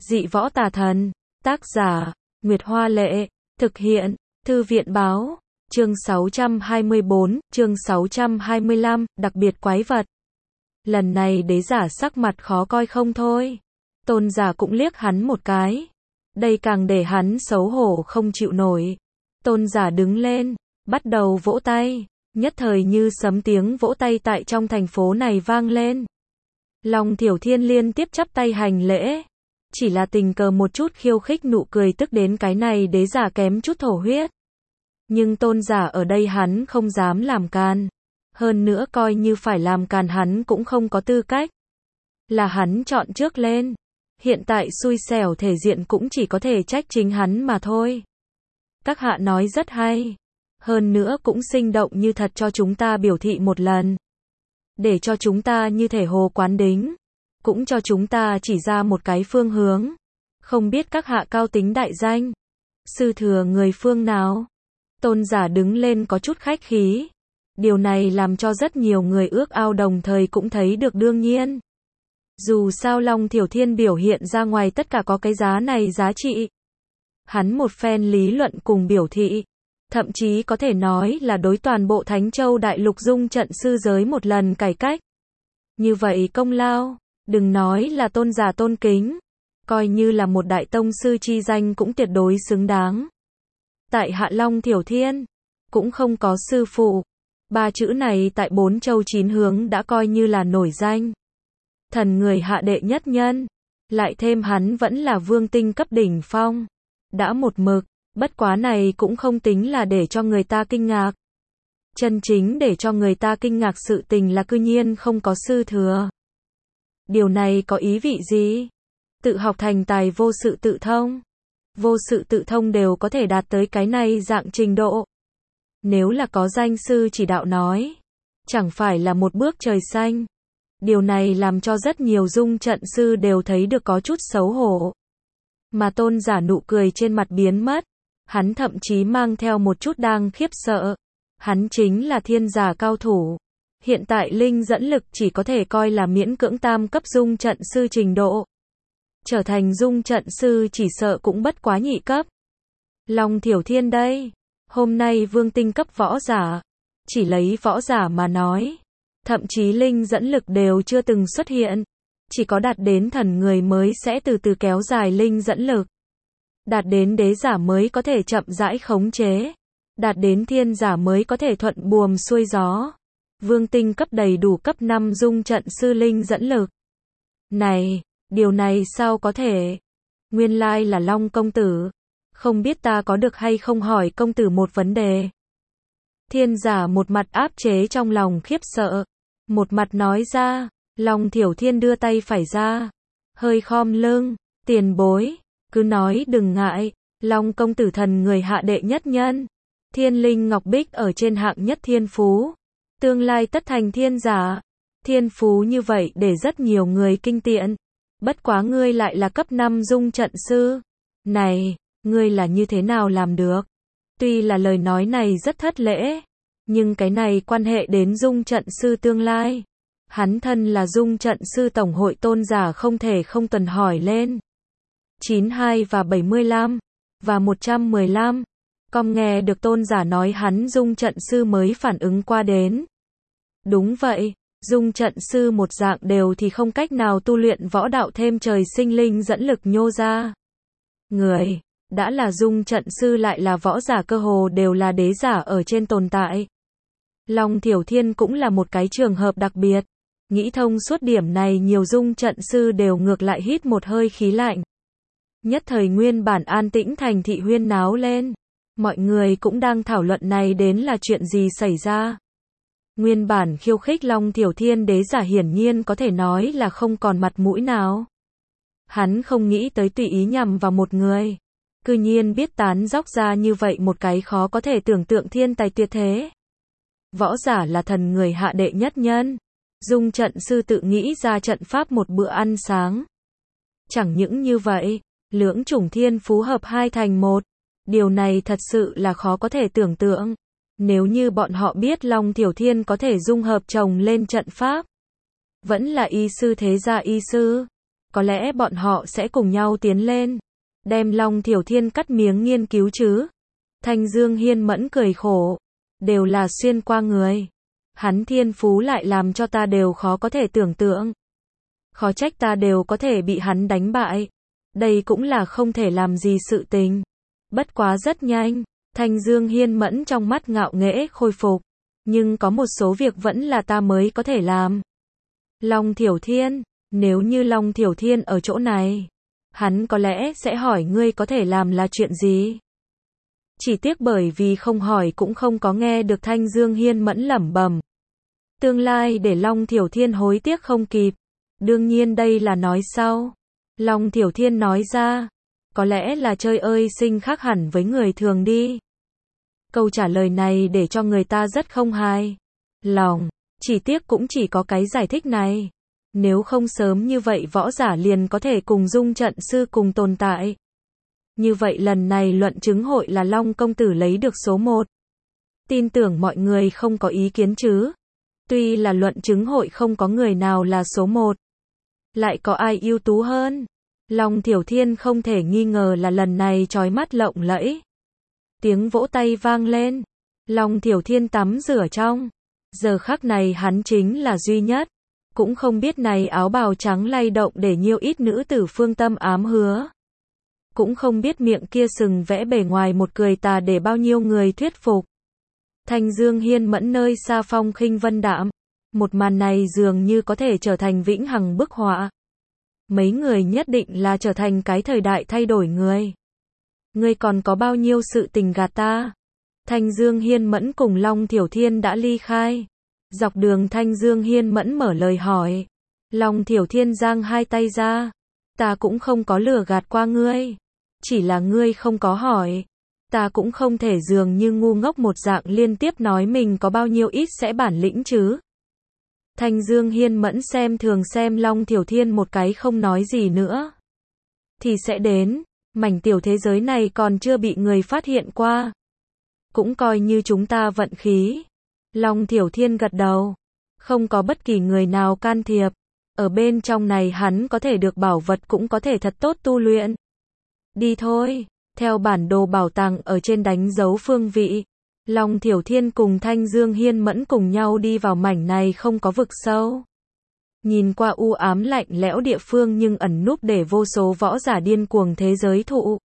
Dị võ tà thần. Tác giả, Nguyệt Hoa Lệ. Thực hiện, Thư viện Báo. Chương 624, chương 625, đặc biệt quái vật. Lần này đế giả sắc mặt khó coi không thôi. Tôn giả cũng liếc hắn một cái. Đây càng để hắn xấu hổ không chịu nổi. Tôn giả đứng lên, bắt đầu vỗ tay. Nhất thời như sấm tiếng vỗ tay tại trong thành phố này vang lên. Long Thiểu Thiên liên tiếp chắp tay hành lễ. Chỉ là tình cờ một chút khiêu khích nụ cười tức đến cái này đế giả kém chút thổ huyết. Nhưng tôn giả ở đây hắn không dám làm càn. Hơn nữa coi như phải làm càn hắn cũng không có tư cách. Là hắn chọn trước lên. Hiện tại xui xẻo thể diện cũng chỉ có thể trách chính hắn mà thôi. Các hạ nói rất hay. Hơn nữa cũng sinh động như thật cho chúng ta biểu thị một lần. Để cho chúng ta như thể hồ quán đính. Cũng cho chúng ta chỉ ra một cái phương hướng. Không biết các hạ cao tính đại danh. Sư thừa người phương nào? Tôn giả đứng lên có chút khách khí. Điều này làm cho rất nhiều người ước ao đồng thời cũng thấy được đương nhiên. Dù sao Long Thiểu Thiên biểu hiện ra ngoài tất cả có cái giá này giá trị. Hắn một phen lý luận cùng biểu thị. Thậm chí có thể nói là đối toàn bộ Thánh Châu Đại Lục dung trận sư giới một lần cải cách. Như vậy công lao, đừng nói là tôn giả tôn kính. Coi như là một đại tông sư chi danh cũng tuyệt đối xứng đáng. Tại hạ Long Thiểu Thiên, cũng không có sư phụ. Ba chữ này tại 4 châu 9 hướng đã coi như là nổi danh. Thần người hạ đệ nhất nhân. Lại thêm hắn vẫn là vương tinh cấp đỉnh phong. Đã một mực, bất quá này cũng không tính là để cho người ta kinh ngạc. Chân chính để cho người ta kinh ngạc sự tình là cư nhiên không có sư thừa. Điều này có ý vị gì? Tự học thành tài vô sự tự thông. Vô sự tự thông đều có thể đạt tới cái này dạng trình độ. Nếu là có danh sư chỉ đạo nói, chẳng phải là một bước trời xanh. Điều này làm cho rất nhiều dung trận sư đều thấy được có chút xấu hổ. Mà tôn giả nụ cười trên mặt biến mất. Hắn thậm chí mang theo một chút đang khiếp sợ. Hắn chính là thiên giả cao thủ. Hiện tại linh dẫn lực chỉ có thể coi là miễn cưỡng tam cấp dung trận sư trình độ. Trở thành dung trận sư chỉ sợ cũng bất quá nhị cấp. Long Thiểu Thiên đây. Hôm nay vương tinh cấp võ giả. Chỉ lấy võ giả mà nói. Thậm chí linh dẫn lực đều chưa từng xuất hiện. Chỉ có đạt đến thần người mới sẽ từ từ kéo dài linh dẫn lực. Đạt đến đế giả mới có thể chậm rãi khống chế. Đạt đến thiên giả mới có thể thuận buồm xuôi gió. Vương tinh cấp đầy đủ cấp 5 dung trận sư linh dẫn lực. Này, điều này sao có thể? Nguyên lai là Long công tử. Không biết ta có được hay không hỏi công tử một vấn đề. Thiên giả một mặt áp chế trong lòng khiếp sợ. Một mặt nói ra. Long Thiểu Thiên đưa tay phải ra. Hơi khom lưng. Tiền bối. Cứ nói đừng ngại. Long công tử thần người hạ đệ nhất nhân. Thiên linh ngọc bích ở trên hạng nhất thiên phú. Tương lai tất thành thiên giả. Thiên phú như vậy để rất nhiều người kinh tiện. Bất quá ngươi lại là cấp 5 dung trận sư. Này, ngươi là như thế nào làm được? Tuy là lời nói này rất thất lễ. Nhưng cái này quan hệ đến dung trận sư tương lai. Hắn thân là dung trận sư tổng hội tôn giả không thể không tuần hỏi lên. 92 và 75. Và 115. Con nghe được tôn giả nói hắn dung trận sư mới phản ứng qua đến. Đúng vậy, dung trận sư một dạng đều thì không cách nào tu luyện võ đạo thêm trời sinh linh dẫn lực nhô ra. Người, đã là dung trận sư lại là võ giả cơ hồ đều là đế giả ở trên tồn tại. Long Thiểu Thiên cũng là một cái trường hợp đặc biệt. Nghĩ thông suốt điểm này nhiều dung trận sư đều ngược lại hít một hơi khí lạnh. Nhất thời nguyên bản an tĩnh thành thị huyên náo lên. Mọi người cũng đang thảo luận này đến là chuyện gì xảy ra. Nguyên bản khiêu khích Long Thiểu Thiên đế giả hiển nhiên có thể nói là không còn mặt mũi nào. Hắn không nghĩ tới tùy ý nhằm vào một người. Cư nhiên biết tán dóc ra như vậy một cái khó có thể tưởng tượng thiên tài tuyệt thế. Võ giả là thần người hạ đệ nhất nhân. Dung trận sư tự nghĩ ra trận pháp một bữa ăn sáng. Chẳng những như vậy, lưỡng chủng thiên phú hợp hai thành một. Điều này thật sự là khó có thể tưởng tượng. Nếu như bọn họ biết Long Thiểu Thiên có thể dung hợp chồng lên trận pháp. Vẫn là y sư thế gia y sư. có lẽ bọn họ sẽ cùng nhau tiến lên, đem Long Thiểu Thiên cắt miếng nghiên cứu chứ. Thanh Dương Hiên Mẫn cười khổ, đều là xuyên qua người. Hắn thiên phú lại làm cho ta đều khó có thể tưởng tượng. Khó trách ta đều có thể bị hắn đánh bại. Đây cũng là không thể làm gì sự tình. Bất quá rất nhanh, Thanh Dương Hiên Mẫn trong mắt ngạo nghễ khôi phục. Nhưng có một số việc vẫn là ta mới có thể làm. Long Thiểu Thiên, nếu như Long Thiểu Thiên ở chỗ này, hắn có lẽ sẽ hỏi ngươi có thể làm là chuyện gì. Chỉ tiếc bởi vì không hỏi cũng không có nghe được Thanh Dương Hiên Mẫn lẩm bẩm. Tương lai để Long Thiểu Thiên hối tiếc không kịp. Đương nhiên đây là nói sau. Long Thiểu Thiên nói ra, có lẽ là chơi ơi sinh khác hẳn với người thường đi. Câu trả lời này để cho người ta rất không hài lòng, chỉ tiếc cũng chỉ có cái giải thích này. Nếu không sớm như vậy võ giả liền có thể cùng Dung trận sư cùng tồn tại. Như vậy lần này luận chứng hội là Long công tử lấy được số 1. Tin tưởng mọi người không có ý kiến chứ. Tuy là luận chứng hội không có người nào là số 1. Lại có ai ưu tú hơn? Long Thiểu Thiên không thể nghi ngờ là lần này chói mắt lộng lẫy. Tiếng vỗ tay vang lên. Long Thiểu Thiên tắm rửa trong. Giờ khắc này hắn chính là duy nhất. Cũng không biết này áo bào trắng lay động để nhiêu ít nữ tử phương tâm ám hứa. Cũng không biết miệng kia sừng vẽ bề ngoài một cười tà để bao nhiêu người thuyết phục. Thanh Dương Hiên Mẫn nơi xa phong khinh vân đạm. Một màn này dường như có thể trở thành vĩnh hằng bức họa. Mấy người nhất định là trở thành cái thời đại thay đổi người. Ngươi còn có bao nhiêu sự tình gạt ta? Thanh Dương Hiên Mẫn cùng Long Thiểu Thiên đã ly khai. Dọc đường Thanh Dương Hiên Mẫn mở lời hỏi. Long Thiểu Thiên giang hai tay ra. Ta cũng không có lừa gạt qua ngươi. Chỉ là ngươi không có hỏi. Ta cũng không thể dường như ngu ngốc một dạng liên tiếp nói mình có bao nhiêu ít sẽ bản lĩnh chứ. Thanh Dương Hiên Mẫn xem thường xem Long Thiểu Thiên một cái không nói gì nữa. Thì sẽ đến, mảnh tiểu thế giới này còn chưa bị người phát hiện qua. Cũng coi như chúng ta vận khí. Long Thiểu Thiên gật đầu. Không có bất kỳ người nào can thiệp. Ở bên trong này hắn có thể được bảo vật cũng có thể thật tốt tu luyện. Đi thôi, theo bản đồ bảo tàng ở trên đánh dấu phương vị. Long Thiểu Thiên cùng Thanh Dương Hiên Mẫn cùng nhau đi vào mảnh này không có vực sâu. Nhìn qua u ám lạnh lẽo địa phương nhưng ẩn núp để vô số võ giả điên cuồng thế giới thụ.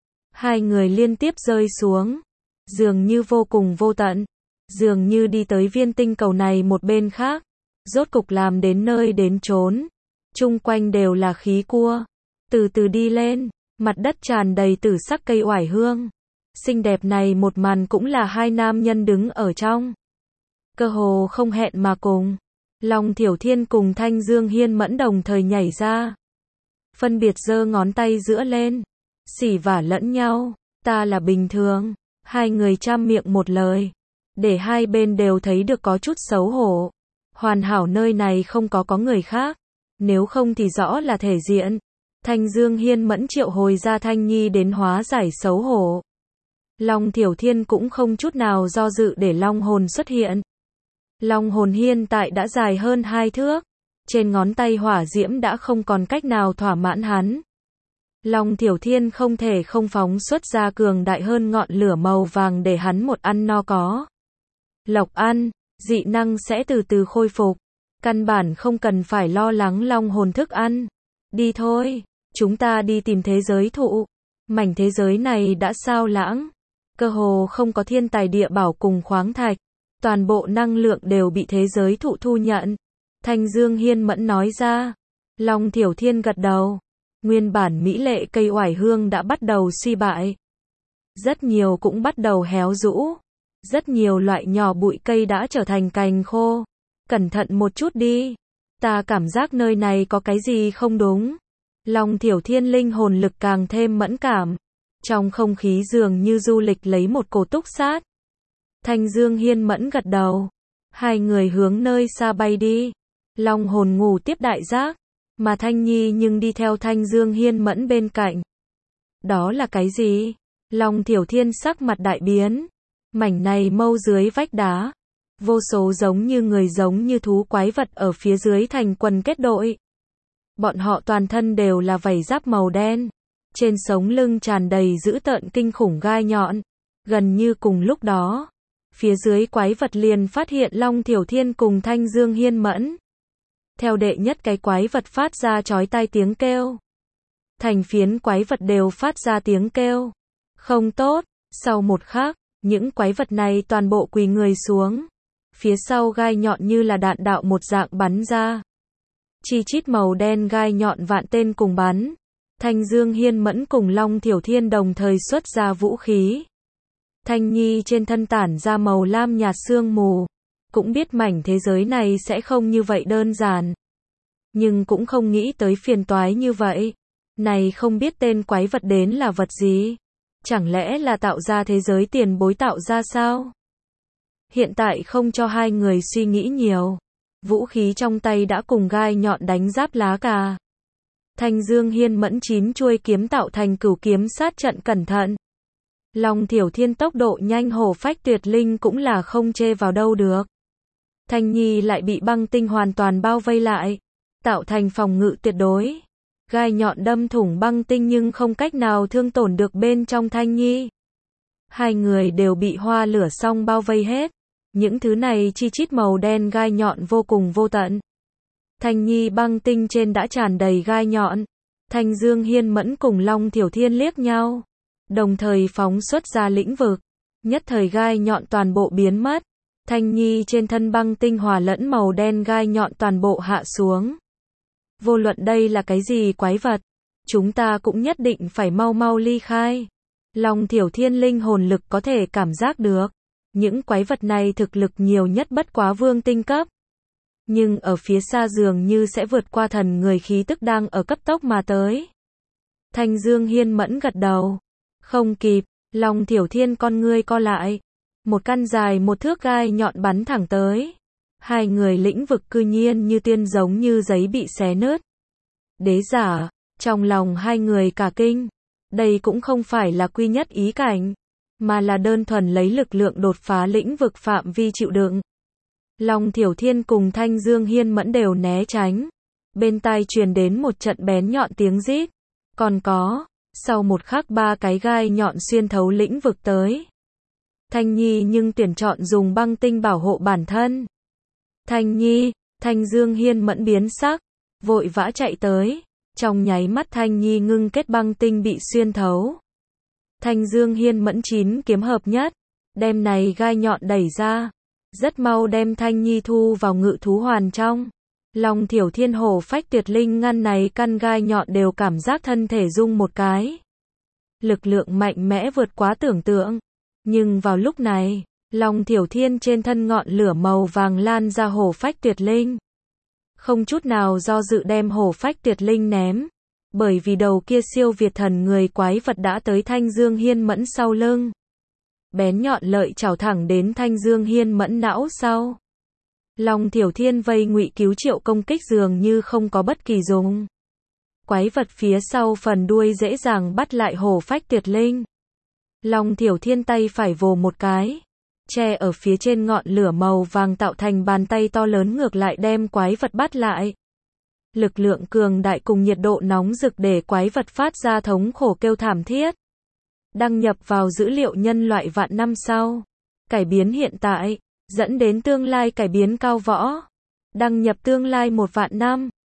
Hai người liên tiếp rơi xuống. Dường như vô cùng vô tận. Dường như đi tới viên tinh cầu này một bên khác. Rốt cục làm đến nơi đến chốn. Chung quanh đều là khí cua. Từ từ đi lên. Mặt đất tràn đầy tử sắc cây oải hương. Xinh đẹp này một màn cũng là hai nam nhân đứng ở trong. Cơ hồ không hẹn mà cùng. Long Thiểu Thiên cùng Thanh Dương Hiên Mẫn đồng thời nhảy ra. Phân biệt giơ ngón tay giữa lên. Xỉ vả lẫn nhau. Ta là bình thường. Hai người trăm miệng một lời. Để hai bên đều thấy được có chút xấu hổ. Hoàn hảo nơi này không có người khác. Nếu không thì rõ là thể diện. Thanh Dương Hiên Mẫn triệu hồi ra Thanh Nhi đến hóa giải xấu hổ. Long Thiểu Thiên cũng không chút nào do dự để long hồn xuất hiện. Long hồn hiện tại đã dài hơn 2 thước. Trên ngón tay hỏa diễm đã không còn cách nào thỏa mãn hắn. Long Thiểu Thiên không thể không phóng xuất ra cường đại hơn ngọn lửa màu vàng để hắn một ăn no có. Lộc ăn, dị năng sẽ từ từ khôi phục. Căn bản không cần phải lo lắng long hồn thức ăn. Đi thôi, chúng ta đi tìm thế giới thụ. Mảnh thế giới này đã sao lãng. Cơ hồ không có thiên tài địa bảo cùng khoáng thạch. Toàn bộ năng lượng đều bị thế giới thụ thu nhận. Thanh Dương Hiên Mẫn nói ra. Long Thiểu Thiên gật đầu. Nguyên bản mỹ lệ cây oải hương đã bắt đầu suy bại. Rất nhiều cũng bắt đầu héo rũ. Rất nhiều loại nhỏ bụi cây đã trở thành cành khô. Cẩn thận một chút đi. Ta cảm giác nơi này có cái gì không đúng. Long Thiểu Thiên linh hồn lực càng thêm mẫn cảm. Trong không khí dường như du lịch lấy một cổ túc sát. Thanh Dương Hiên Mẫn gật đầu. Hai người hướng nơi xa bay đi. Long hồn ngủ tiếp đại giác. Mà Thanh Nhi nhưng đi theo Thanh Dương Hiên Mẫn bên cạnh. Đó là cái gì? Long Thiểu Thiên sắc mặt đại biến. Mảnh này mâu dưới vách đá. Vô số giống như người giống như thú quái vật ở phía dưới thành quần kết đội. Bọn họ toàn thân đều là vảy giáp màu đen. Trên sống lưng tràn đầy dữ tợn kinh khủng gai nhọn. Gần như cùng lúc đó, phía dưới quái vật liền phát hiện Long Thiểu Thiên cùng Thanh Dương Hiên Mẫn. Theo đệ nhất cái quái vật phát ra chói tai tiếng kêu. Thành phiến quái vật đều phát ra tiếng kêu. Không tốt, sau một khắc, những quái vật này toàn bộ quỳ người xuống. Phía sau gai nhọn như là đạn đạo một dạng bắn ra. Chi chít màu đen gai nhọn vạn tên cùng bắn. Thanh Dương Hiên Mẫn cùng Long Thiểu Thiên đồng thời xuất ra vũ khí. Thanh Nhi trên thân tản ra màu lam nhạt sương mù. Cũng biết mảnh thế giới này sẽ không như vậy đơn giản. Nhưng cũng không nghĩ tới phiền toái như vậy. Này không biết tên quái vật đến là vật gì? Chẳng lẽ là tạo ra thế giới tiền bối tạo ra sao? Hiện tại không cho hai người suy nghĩ nhiều. Vũ khí trong tay đã cùng gai nhọn đánh giáp lá cà. Thanh Dương Hiên Mẫn 9 chuôi kiếm tạo thành cửu kiếm sát trận cẩn thận. Long Thiểu Thiên tốc độ nhanh hổ phách tuyệt linh cũng là không chê vào đâu được. Thanh Nhi lại bị băng tinh hoàn toàn bao vây lại, tạo thành phòng ngự tuyệt đối. Gai nhọn đâm thủng băng tinh nhưng không cách nào thương tổn được bên trong Thanh Nhi. Hai người đều bị hoa lửa song bao vây hết. Những thứ này chi chít màu đen gai nhọn vô cùng vô tận. Thanh Nhi băng tinh trên đã tràn đầy gai nhọn. Thanh Dương Hiên Mẫn cùng Long Thiểu Thiên liếc nhau. Đồng thời phóng xuất ra lĩnh vực. Nhất thời gai nhọn toàn bộ biến mất. Thanh Nhi trên thân băng tinh hòa lẫn màu đen gai nhọn toàn bộ hạ xuống. Vô luận đây là cái gì quái vật, chúng ta cũng nhất định phải mau mau ly khai. Long Thiểu Thiên linh hồn lực có thể cảm giác được. Những quái vật này thực lực nhiều nhất bất quá vương tinh cấp. Nhưng ở phía xa dường như sẽ vượt qua thần người khí tức đang ở cấp tốc mà tới. Thanh Dương Hiên Mẫn gật đầu. Không kịp, Long Thiểu Thiên con ngươi co lại. Một căn dài một thước gai nhọn bắn thẳng tới. Hai người lĩnh vực cư nhiên như tiên giống như giấy bị xé nứt. Đế giả, trong lòng hai người cả kinh. Đây cũng không phải là quy nhất ý cảnh, mà là đơn thuần lấy lực lượng đột phá lĩnh vực phạm vi chịu đựng. Long Thiểu Thiên cùng Thanh Dương Hiên Mẫn đều né tránh. Bên tai truyền đến một trận bén nhọn tiếng rít. Còn có, sau một khắc ba cái gai nhọn xuyên thấu lĩnh vực tới. Thanh Nhi nhưng tuyển chọn dùng băng tinh bảo hộ bản thân. Thanh Nhi, Thanh Dương Hiên Mẫn biến sắc, vội vã chạy tới. Trong nháy mắt Thanh Nhi ngưng kết băng tinh bị xuyên thấu. Thanh Dương Hiên Mẫn 9 kiếm hợp nhất, đem này gai nhọn đẩy ra. Rất mau đem Thanh Nhi thu vào ngự thú hoàn trong. Long Thiểu Thiên hổ phách tuyệt linh ngăn này căn gai nhọn đều cảm giác thân thể rung một cái. Lực lượng mạnh mẽ vượt quá tưởng tượng. Nhưng vào lúc này, Long Thiểu Thiên trên thân ngọn lửa màu vàng lan ra hổ phách tuyệt linh. Không chút nào do dự đem hổ phách tuyệt linh ném. Bởi vì đầu kia siêu việt thần người quái vật đã tới Thanh Dương Hiên Mẫn sau lưng. Bén nhọn lợi chảo thẳng đến Thanh Dương Hiên Mẫn não sau. Long Thiểu Thiên vây ngụy cứu triệu công kích dường như không có bất kỳ dùng. Quái vật phía sau phần đuôi dễ dàng bắt lại hổ phách tuyệt linh. Long Thiểu Thiên tay phải vồ một cái, che ở phía trên ngọn lửa màu vàng tạo thành bàn tay to lớn ngược lại đem quái vật bắt lại. Lực lượng cường đại cùng nhiệt độ nóng rực để quái vật phát ra thống khổ kêu thảm thiết. Đăng nhập vào dữ liệu nhân loại vạn năm sau. Cải biến hiện tại, dẫn đến tương lai cải biến cao võ. Đăng nhập tương lai 1 vạn năm.